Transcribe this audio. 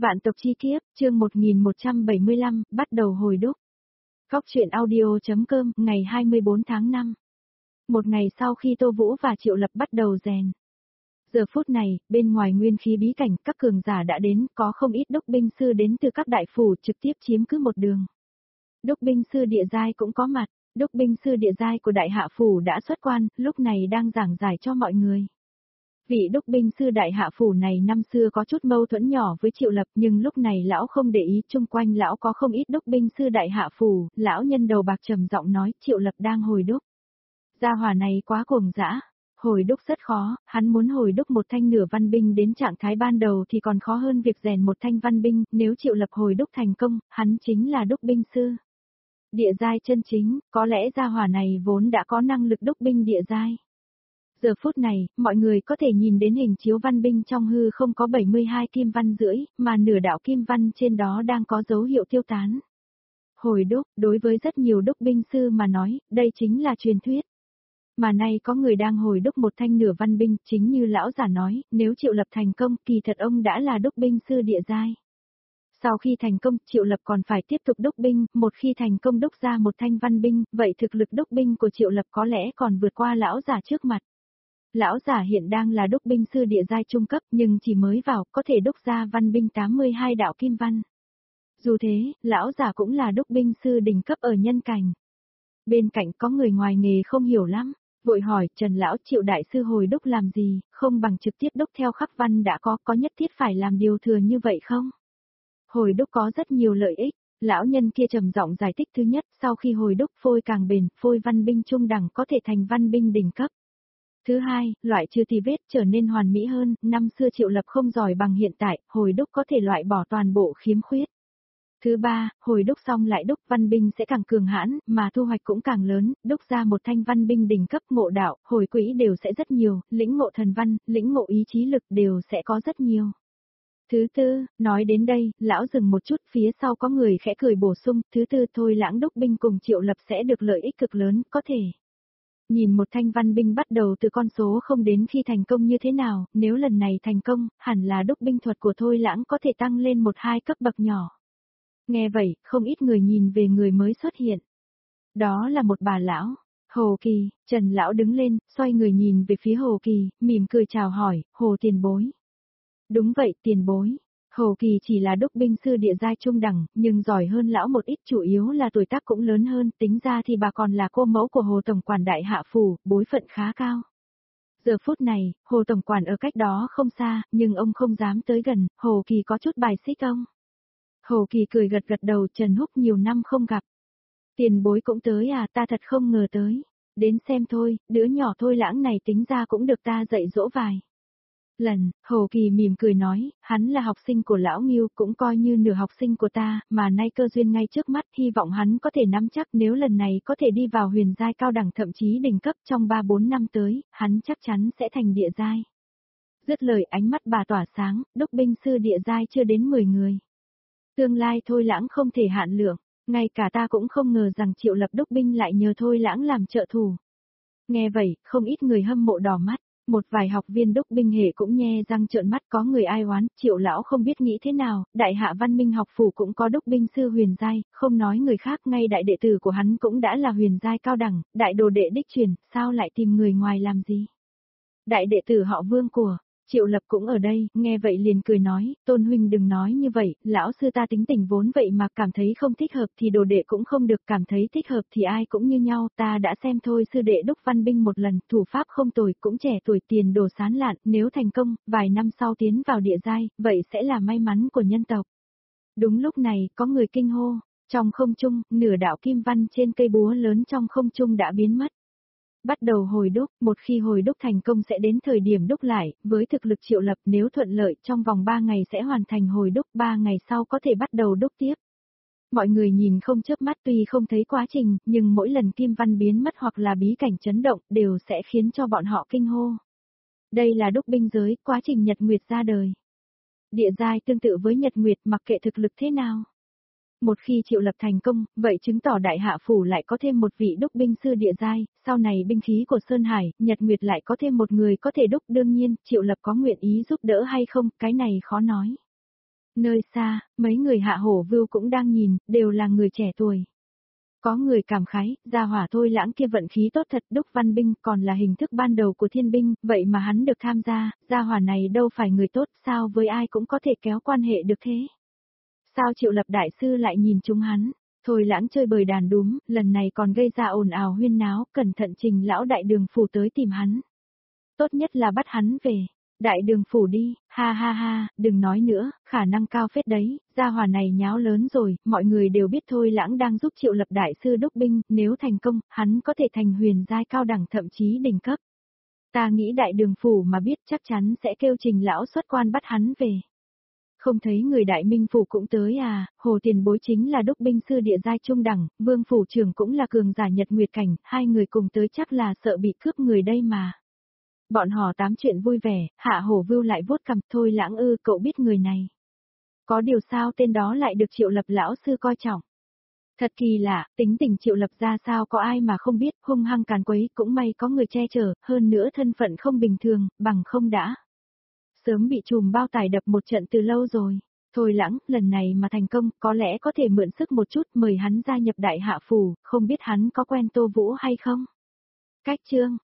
Vạn tộc chi kiếp, chương 1175, bắt đầu hồi đúc. Góc truyện audio.com, ngày 24 tháng 5. Một ngày sau khi Tô Vũ và Triệu Lập bắt đầu rèn. Giờ phút này, bên ngoài nguyên khí bí cảnh, các cường giả đã đến, có không ít đúc binh sư đến từ các đại phủ trực tiếp chiếm cứ một đường. Đúc binh sư địa giai cũng có mặt, đúc binh sư địa giai của đại hạ phủ đã xuất quan, lúc này đang giảng giải cho mọi người. Vị đúc binh sư đại hạ phủ này năm xưa có chút mâu thuẫn nhỏ với Triệu Lập, nhưng lúc này lão không để ý, chung quanh lão có không ít đúc binh sư đại hạ phủ, lão nhân đầu bạc trầm giọng nói Triệu Lập đang hồi đúc. Gia hỏa này quá cuồng dã, hồi đúc rất khó, hắn muốn hồi đúc một thanh nửa văn binh đến trạng thái ban đầu thì còn khó hơn việc rèn một thanh văn binh, nếu Triệu Lập hồi đúc thành công, hắn chính là đúc binh sư địa giai chân chính, có lẽ gia hỏa này vốn đã có năng lực đúc binh địa giai. Giờ phút này, mọi người có thể nhìn đến hình chiếu văn binh trong hư không có 72 kim văn rưỡi, mà nửa đạo kim văn trên đó đang có dấu hiệu tiêu tán. Hồi đúc, đối với rất nhiều đúc binh sư mà nói, đây chính là truyền thuyết. Mà nay có người đang hồi đúc một thanh nửa văn binh, chính như lão giả nói, nếu Triệu Lập thành công, kỳ thật ông đã là đúc binh sư địa giai. Sau khi thành công, Triệu Lập còn phải tiếp tục đúc binh, một khi thành công đúc ra một thanh văn binh, vậy thực lực đúc binh của Triệu Lập có lẽ còn vượt qua lão giả trước mặt. Lão giả hiện đang là đúc binh sư địa giai trung cấp nhưng chỉ mới vào có thể đúc ra văn binh 82 đạo kim văn. Dù thế, lão giả cũng là đúc binh sư đỉnh cấp ở nhân cảnh. Bên cạnh có người ngoài nghề không hiểu lắm, vội hỏi Trần lão Triệu đại sư hồi đúc làm gì, không bằng trực tiếp đúc theo khắc văn đã có nhất thiết phải làm điều thừa như vậy không? Hồi đúc có rất nhiều lợi ích. Lão nhân kia trầm giọng giải thích thứ nhất, sau khi hồi đúc phôi càng bền, phôi văn binh trung đẳng có thể thành văn binh đỉnh cấp. Thứ hai, loại trừ tì vết trở nên hoàn mỹ hơn, năm xưa Triệu Lập không giỏi bằng hiện tại, hồi đúc có thể loại bỏ toàn bộ khiếm khuyết. Thứ ba, hồi đúc xong lại đúc văn binh sẽ càng cường hãn, mà thu hoạch cũng càng lớn, đúc ra một thanh văn binh đỉnh cấp ngộ đạo, hồi quỹ đều sẽ rất nhiều, lĩnh ngộ thần văn, lĩnh ngộ ý chí lực đều sẽ có rất nhiều. Thứ tư, nói đến đây, lão dừng một chút, phía sau có người khẽ cười bổ sung, thứ tư thôi Lãng đúc binh cùng Triệu Lập sẽ được lợi ích cực lớn, có thể. Nhìn một thanh văn binh bắt đầu từ con số không đến khi thành công như thế nào, nếu lần này thành công, hẳn là đúc binh thuật của Thôi Lãng có thể tăng lên 1-2 cấp bậc nhỏ. Nghe vậy, không ít người nhìn về người mới xuất hiện. Đó là một bà lão, Hồ Kỳ, Trần lão đứng lên, xoay người nhìn về phía Hồ Kỳ, mỉm cười chào hỏi, Hồ tiền bối. Đúng vậy, tiền bối. Hồ Kỳ chỉ là đúc binh sư địa giai trung đẳng, nhưng giỏi hơn lão một ít, chủ yếu là tuổi tác cũng lớn hơn, tính ra thì bà còn là cô mẫu của Hồ Tổng quản đại hạ phủ, bối phận khá cao. Giờ phút này, Hồ Tổng quản ở cách đó không xa, nhưng ông không dám tới gần, Hồ Kỳ có chút bài xích ông. Hồ Kỳ cười gật gật đầu, Trần Húc nhiều năm không gặp. Tiền bối cũng tới à, ta thật không ngờ tới. Đến xem thôi, đứa nhỏ Thôi Lãng này tính ra cũng được ta dạy dỗ vài lần. Hồ Kỳ mỉm cười nói, hắn là học sinh của lão Ngưu, cũng coi như nửa học sinh của ta, mà nay cơ duyên ngay trước mắt, hy vọng hắn có thể nắm chắc, nếu lần này có thể đi vào huyền giai cao đẳng thậm chí đỉnh cấp trong 3-4 năm tới, hắn chắc chắn sẽ thành địa giai. Dứt lời ánh mắt bà tỏa sáng, đúc binh sư địa giai chưa đến 10 người. Tương lai Thôi Lãng không thể hạn lượng, ngay cả ta cũng không ngờ rằng Triệu Lập đúc binh lại nhờ Thôi Lãng làm trợ thủ. Nghe vậy, không ít người hâm mộ đỏ mắt. Một vài học viên đúc binh hệ cũng nhe răng trợn mắt, có người ai oán, Triệu lão không biết nghĩ thế nào, đại hạ văn minh học phủ cũng có đúc binh sư huyền giai, không nói người khác, ngay đại đệ tử của hắn cũng đã là huyền giai cao đẳng, đại đồ đệ đích truyền, sao lại tìm người ngoài làm gì? Đại đệ tử họ Vương của Triệu Lập cũng ở đây, nghe vậy liền cười nói, Tôn huynh đừng nói như vậy, lão sư ta tính tình vốn vậy mà cảm thấy không thích hợp thì đồ đệ cũng không được, cảm thấy thích hợp thì ai cũng như nhau, ta đã xem thôi sư đệ đúc văn binh một lần, thủ pháp không tồi, cũng trẻ tuổi, tiền đồ sán lạn, nếu thành công, vài năm sau tiến vào địa giai, vậy sẽ là may mắn của nhân tộc. Đúng lúc này, có người kinh hô, trong không trung, nửa đạo kim văn trên cây búa lớn trong không trung đã biến mất. Bắt đầu hồi đúc, một khi hồi đúc thành công sẽ đến thời điểm đúc lại, với thực lực Triệu Lập nếu thuận lợi trong vòng 3 ngày sẽ hoàn thành hồi đúc, 3 ngày sau có thể bắt đầu đúc tiếp. Mọi người nhìn không chớp mắt, tuy không thấy quá trình, nhưng mỗi lần kim văn biến mất hoặc là bí cảnh chấn động đều sẽ khiến cho bọn họ kinh hô. Đây là đúc binh giới, quá trình Nhật Nguyệt ra đời. Địa giai tương tự với Nhật Nguyệt mặc kệ thực lực thế nào. Một khi Triệu Lập thành công, vậy chứng tỏ đại hạ phủ lại có thêm một vị đúc binh sư địa giai, sau này binh khí của Sơn Hải, Nhật Nguyệt lại có thêm một người có thể đúc, đương nhiên, Triệu Lập có nguyện ý giúp đỡ hay không, cái này khó nói. Nơi xa, mấy người Hạ Hổ Vưu cũng đang nhìn, đều là người trẻ tuổi. Có người cảm khái, gia hỏa Thôi Lãng kia vận khí tốt thật, Đúc Văn binh còn là hình thức ban đầu của thiên binh, vậy mà hắn được tham gia, gia hỏa này đâu phải người tốt, sao với ai cũng có thể kéo quan hệ được thế. Sao Triệu Lập đại sư lại nhìn chúng hắn? Thôi Lãng chơi bời đàn đúm, lần này còn gây ra ồn ào huyên náo, cẩn thận Trình lão đại đường phủ tới tìm hắn. Tốt nhất là bắt hắn về. Đại đường phủ đi, ha ha ha, đừng nói nữa, khả năng cao phết đấy, gia hỏa này nháo lớn rồi, mọi người đều biết Thôi Lãng đang giúp Triệu Lập đại sư đúc binh, nếu thành công, hắn có thể thành huyền giai cao đẳng thậm chí đỉnh cấp. Ta nghĩ đại đường phủ mà biết chắc chắn sẽ kêu Trình lão xuất quan bắt hắn về. Không thấy người đại minh phủ cũng tới à, Hồ Tiền Bối chính là đúc binh sư địa giai trung đẳng, Vương phủ trưởng cũng là cường giả nhật nguyệt cảnh, hai người cùng tới chắc là sợ bị cướp người đây mà. Bọn họ tám chuyện vui vẻ, Hạ Hổ Vưu lại vuốt cằm, Thôi Lãng ư, cậu biết người này. Có điều sao tên đó lại được Triệu Lập lão sư coi trọng. Thật kỳ lạ, tính tình Triệu Lập ra sao có ai mà không biết, hung hăng càn quấy, cũng may có người che chở, hơn nữa thân phận không bình thường, bằng không đã. Sớm bị chùm bao tải đập một trận từ lâu rồi. Thôi Lãng, lần này mà thành công, có lẽ có thể mượn sức một chút mời hắn gia nhập đại hạ phủ, không biết hắn có quen Tô Vũ hay không? Cách chương